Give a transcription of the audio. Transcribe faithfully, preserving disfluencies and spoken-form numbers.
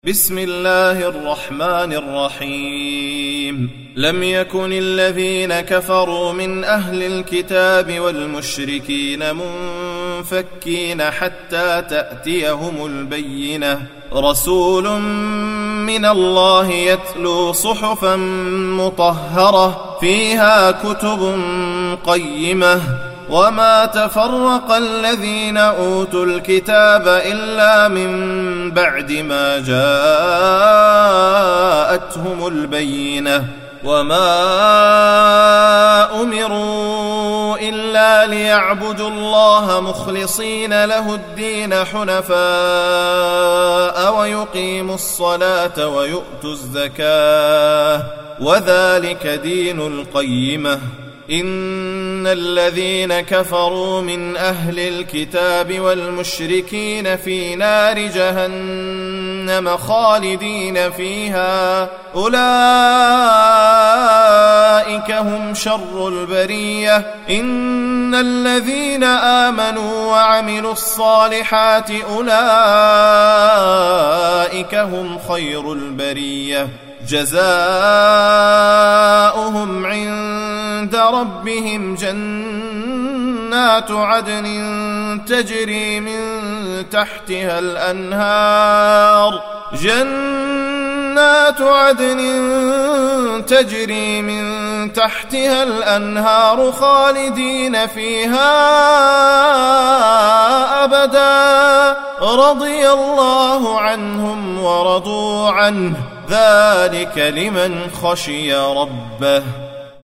بسم الله الرحمن الرحيم لم يكن الذين كفروا من أهل الكتاب والمشركين منفكين حتى تأتيهم البينة رسول من الله يتلو صحفا مطهرة فيها كتب قيمة وما تفرق الذين أوتوا الكتاب إلا من بعد ما جاءتهم البينة وما أمروا إلا ليعبدوا الله مخلصين له الدين حنفاء ويقيموا الصلاة ويؤتوا الزكاة وذلك دين القيمة إن الذين كفروا من أهل الكتاب والمشركين في نار جهنم خالدين فيها أولئك هم شر البرية إن الذين آمنوا وعملوا الصالحات أولئك هم خير البرية جزاؤهم عند ربهم جنات عدن تجري من تحتها الأنهار جنات عدن تجري من تحتها الأنهار خالدين فيها أبدا رضي الله عنهم ورضوا عنه ذلك لمن خشي ربه